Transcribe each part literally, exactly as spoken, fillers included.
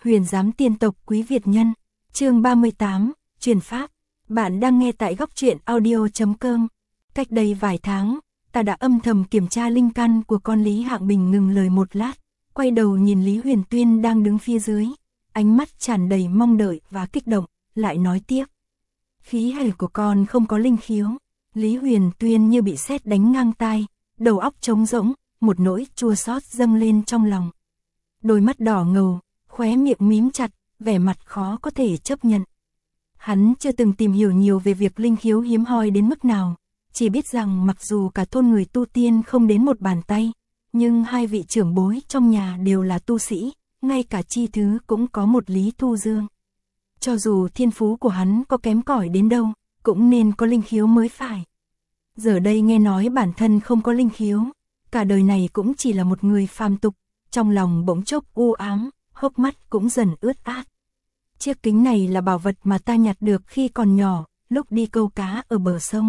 Huyền giám tiên tộc Quý Việt Nhân, chương ba mươi tám, truyền pháp. Bạn đang nghe tại góc truyện audio chấm com. Cách đây vài tháng, ta đã âm thầm kiểm tra linh căn của con Lý Hạng Bình. Ngừng lời một lát, quay đầu nhìn Lý Huyền Tuyên đang đứng phía dưới, ánh mắt tràn đầy mong đợi và kích động, lại nói tiếp. Khí hải của con không có linh khiếu. Lý Huyền Tuyên như bị sét đánh ngang tai, đầu óc trống rỗng, một nỗi chua xót dâng lên trong lòng. Đôi mắt đỏ ngầu, khóe miệng mím chặt, vẻ mặt khó có thể chấp nhận. Hắn chưa từng tìm hiểu nhiều về việc linh khiếu hiếm hoi đến mức nào, chỉ biết rằng mặc dù cả thôn người tu tiên không đến một bàn tay, nhưng hai vị trưởng bối trong nhà đều là tu sĩ, ngay cả chi thứ cũng có một Lý Thu Dương. Cho dù thiên phú của hắn có kém cỏi đến đâu, cũng nên có linh khiếu mới phải. Giờ đây nghe nói bản thân không có linh khiếu, cả đời này cũng chỉ là một người phàm tục, trong lòng bỗng chốc u ám, hốc mắt cũng dần ướt át. Chiếc kính này là bảo vật mà ta nhặt được khi còn nhỏ, lúc đi câu cá ở bờ sông.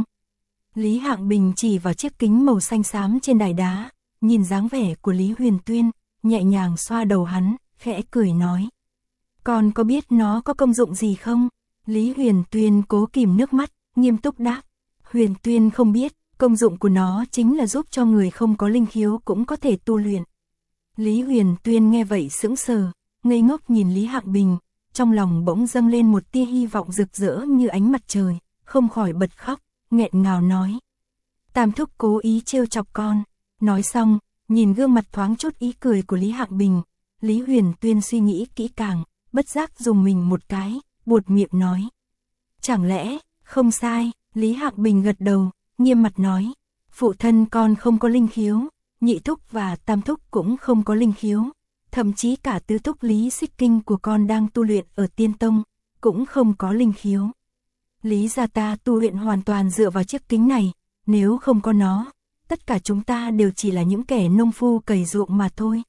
Lý Hạng Bình chỉ vào chiếc kính màu xanh xám trên đài đá, nhìn dáng vẻ của Lý Huyền Tuyên, nhẹ nhàng xoa đầu hắn, khẽ cười nói. Con có biết nó có công dụng gì không? Lý Huyền Tuyên cố kìm nước mắt, nghiêm túc đáp. Huyền Tuyên không biết, công dụng của nó chính là giúp cho người không có linh khiếu cũng có thể tu luyện. Lý Huyền Tuyên nghe vậy sững sờ, ngây ngốc nhìn Lý Hạng Bình, trong lòng bỗng dâng lên một tia hy vọng rực rỡ như ánh mặt trời, không khỏi bật khóc, nghẹn ngào nói. Tam thúc cố ý trêu chọc con. Nói xong, nhìn gương mặt thoáng chút ý cười của Lý Hạng Bình, Lý Huyền Tuyên suy nghĩ kỹ càng, bất giác dùng mình một cái, buột miệng nói. Chẳng lẽ, không sai, Lý Hạng Bình gật đầu, nghiêm mặt nói. Phụ thân con không có linh khiếu, nhị thúc và tam thúc cũng không có linh khiếu, thậm chí cả tứ thúc Lý Xích Kinh của con đang tu luyện ở Tiên Tông, cũng không có linh khiếu. Lý gia ta tu luyện hoàn toàn dựa vào chiếc kính này, nếu không có nó, tất cả chúng ta đều chỉ là những kẻ nông phu cày ruộng mà thôi.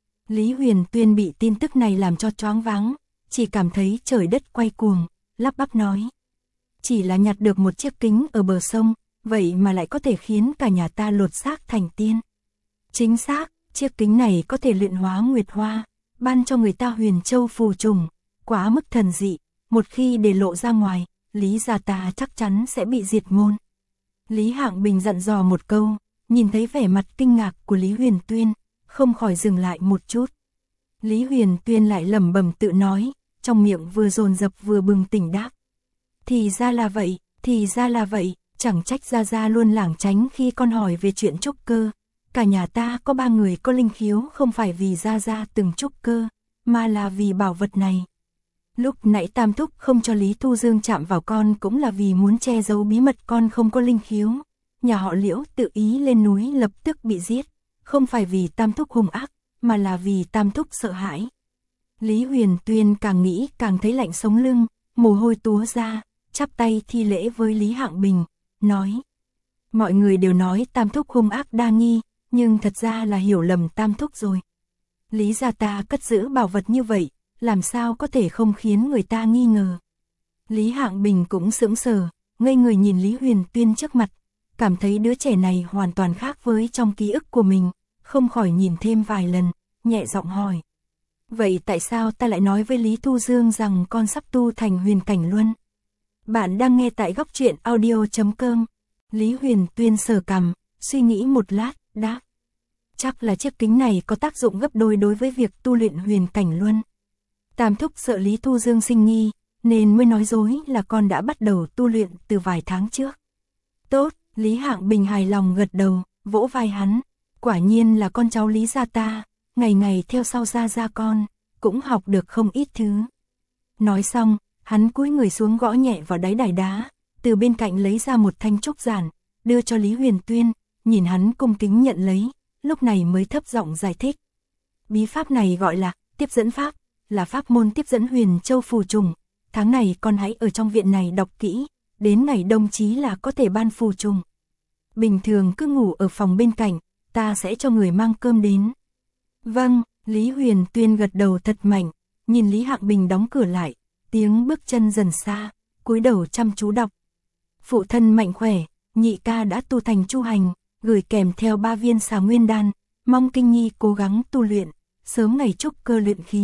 Lý Huyền Tuyên bị tin tức này làm cho choáng váng, chỉ cảm thấy trời đất quay cuồng, lắp bắp nói. Chỉ là nhặt được một chiếc kính ở bờ sông, vậy mà lại có thể khiến cả nhà ta lột xác thành tiên. Chính xác, chiếc kính này có thể luyện hóa nguyệt hoa, ban cho người ta huyền châu phù trùng, quá mức thần dị, một khi để lộ ra ngoài, Lý gia ta chắc chắn sẽ bị diệt môn. Lý Hạng Bình dặn dò một câu, nhìn thấy vẻ mặt kinh ngạc của Lý Huyền Tuyên, không khỏi dừng lại một chút. Lý Huyền Tuyên lại lẩm bẩm tự nói, trong miệng vừa dồn dập vừa bừng tỉnh đáp. Thì ra là vậy, thì ra là vậy, chẳng trách gia gia luôn lảng tránh khi con hỏi về chuyện trúc cơ. Cả nhà ta có ba người có linh khiếu không phải vì gia gia từng trúc cơ, mà là vì bảo vật này. Lúc nãy tam thúc không cho Lý Thu Dương chạm vào con cũng là vì muốn che giấu bí mật con không có linh khiếu. Nhà họ Liễu tự ý lên núi lập tức bị giết, không phải vì tam thúc hung ác, mà là vì tam thúc sợ hãi. Lý Huyền Tuyên càng nghĩ càng thấy lạnh sống lưng, mồ hôi túa ra, chắp tay thi lễ với Lý Hạng Bình, nói. Mọi người đều nói tam thúc hung ác đa nghi, nhưng thật ra là hiểu lầm tam thúc rồi. Lý gia ta cất giữ bảo vật như vậy, làm sao có thể không khiến người ta nghi ngờ. Lý Hạng Bình cũng sững sờ, ngây người nhìn Lý Huyền Tuyên trước mặt, cảm thấy đứa trẻ này hoàn toàn khác với trong ký ức của mình, không khỏi nhìn thêm vài lần, nhẹ giọng hỏi. Vậy tại sao ta lại nói với Lý Thu Dương rằng con sắp tu thành huyền cảnh luân? Bạn đang nghe tại góc truyện audio chấm com. Lý Huyền Tuyên sờ cằm, suy nghĩ một lát, đáp. Chắc là chiếc kính này có tác dụng gấp đôi đối với việc tu luyện huyền cảnh luân. Tam thúc sợ Lý Thu Dương sinh nghi, nên mới nói dối là con đã bắt đầu tu luyện từ vài tháng trước. Tốt, Lý Hạng Bình hài lòng gật đầu, vỗ vai hắn. Quả nhiên là con cháu Lý gia ta, ngày ngày theo sau gia gia con, cũng học được không ít thứ. Nói xong, hắn cúi người xuống gõ nhẹ vào đáy đài đá, từ bên cạnh lấy ra một thanh trúc giản, đưa cho Lý Huyền Tuyên, nhìn hắn cung kính nhận lấy, lúc này mới thấp giọng giải thích. Bí pháp này gọi là tiếp dẫn pháp, là pháp môn tiếp dẫn huyền châu phù trùng. Tháng này con hãy ở trong viện này đọc kỹ, đến ngày đông chí là có thể ban phù trùng. Bình thường cứ ngủ ở phòng bên cạnh, ta sẽ cho người mang cơm đến. Vâng, Lý Huyền Tuyên gật đầu thật mạnh, nhìn Lý Hạng Bình đóng cửa lại, tiếng bước chân dần xa, cúi đầu chăm chú đọc. Phụ thân mạnh khỏe, nhị ca đã tu thành chu hành, gửi kèm theo ba viên xà nguyên đan, mong Kinh Nhi cố gắng tu luyện, sớm ngày trúc cơ luyện khí,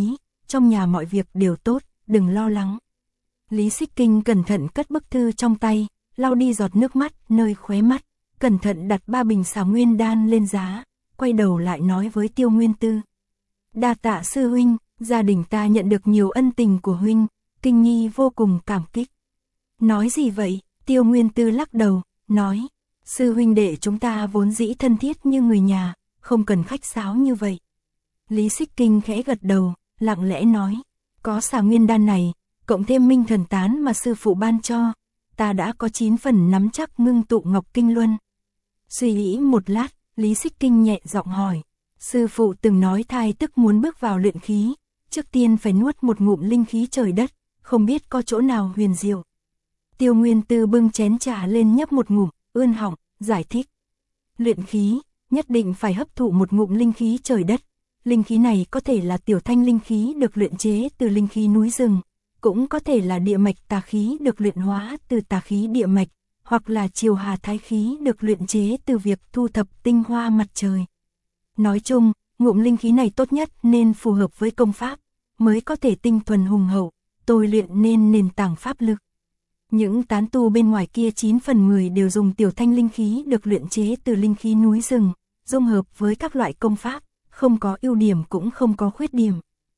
trong nhà mọi việc đều tốt, đừng lo lắng. Lý Xích Kinh cẩn thận cất bức thư trong tay, lau đi giọt nước mắt nơi khóe mắt, cẩn thận đặt ba bình xà nguyên đan lên giá, quay đầu lại nói với Tiêu Nguyên Tư. Đa tạ sư huynh, gia đình ta nhận được nhiều ân tình của huynh, Kinh Nhi vô cùng cảm kích. Nói gì vậy? Tiêu Nguyên Tư lắc đầu, nói, sư huynh đệ chúng ta vốn dĩ thân thiết như người nhà, không cần khách sáo như vậy. Lý Xích Kinh khẽ gật đầu, lặng lẽ nói, có xà nguyên đan này, cộng thêm minh thần tán mà sư phụ ban cho, ta đã có chín phần nắm chắc ngưng tụ Ngọc Kinh Luân. Suy nghĩ một lát, Lý Xích Kinh nhẹ giọng hỏi, sư phụ từng nói thai tức muốn bước vào luyện khí, trước tiên phải nuốt một ngụm linh khí trời đất, không biết có chỗ nào huyền diệu. Tiêu Nguyên Tư bưng chén trà lên nhấp một ngụm, ươn họng, giải thích. Luyện khí, nhất định phải hấp thụ một ngụm linh khí trời đất. Linh khí này có thể là tiểu thanh linh khí được luyện chế từ linh khí núi rừng, cũng có thể là địa mạch tà khí được luyện hóa từ tà khí địa mạch, hoặc là triều hà thái khí được luyện chế từ việc thu thập tinh hoa mặt trời. Nói chung, ngụm linh khí này tốt nhất nên phù hợp với công pháp, mới có thể tinh thuần hùng hậu, tôi luyện nên nền tảng pháp lực. Những tán tu bên ngoài kia chín phần mười đều dùng tiểu thanh linh khí được luyện chế từ linh khí núi rừng, dung hợp với các loại công pháp, không có ưu điểm cũng không có khuyết điểm.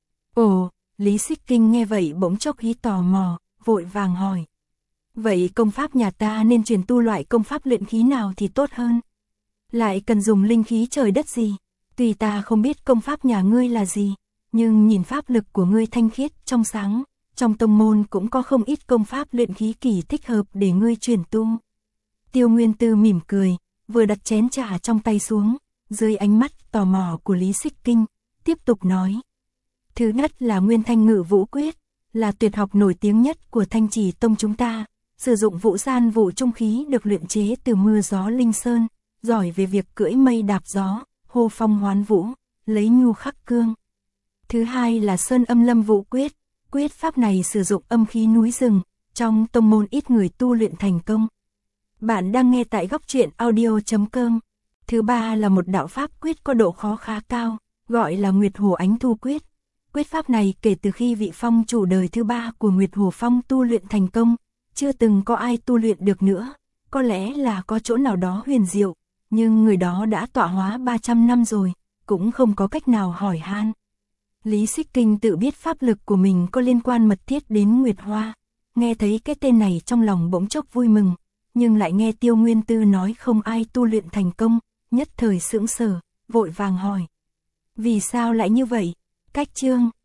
Ồ, Lý Xích Kinh nghe vậy bỗng chốc hí tò mò, vội vàng hỏi. Vậy công pháp nhà ta nên truyền tu loại công pháp luyện khí nào thì tốt hơn? Lại cần dùng linh khí trời đất gì? Tuy ta không biết công pháp nhà ngươi là gì, nhưng nhìn pháp lực của ngươi thanh khiết, trong sáng, trong tông môn cũng có không ít công pháp luyện khí kỳ thích hợp để ngươi truyền tu. Tiêu Nguyên Tư mỉm cười, vừa đặt chén trà trong tay xuống, dưới ánh mắt tò mò của Lý Xích Kinh, tiếp tục nói. Thứ nhất là Nguyên Thanh Ngự Vũ Quyết, là tuyệt học nổi tiếng nhất của Thanh Trì Tông chúng ta, sử dụng vũ gian vũ trung khí được luyện chế từ mưa gió linh sơn, giỏi về việc cưỡi mây đạp gió, hô phong hoán vũ, lấy nhu khắc cương. Thứ hai là Sơn Âm Lâm Vũ Quyết, quyết pháp này sử dụng âm khí núi rừng, trong tông môn ít người tu luyện thành công. Bạn đang nghe tại góc truyện audio chấm com. Thứ ba là một đạo pháp quyết có độ khó khá cao, gọi là Nguyệt Hồ Ánh Thu Quyết. Quyết pháp này kể từ khi vị phong chủ đời thứ ba của Nguyệt Hồ Phong tu luyện thành công, chưa từng có ai tu luyện được nữa, có lẽ là có chỗ nào đó huyền diệu, nhưng người đó đã tọa hóa ba trăm năm rồi, cũng không có cách nào hỏi han. Lý Xích Kinh tự biết pháp lực của mình có liên quan mật thiết đến Nguyệt Hoa, nghe thấy cái tên này trong lòng bỗng chốc vui mừng, nhưng lại nghe Tiêu Nguyên Tư nói không ai tu luyện thành công, nhất thời sững sờ, vội vàng hỏi. Vì sao lại như vậy? Cách chương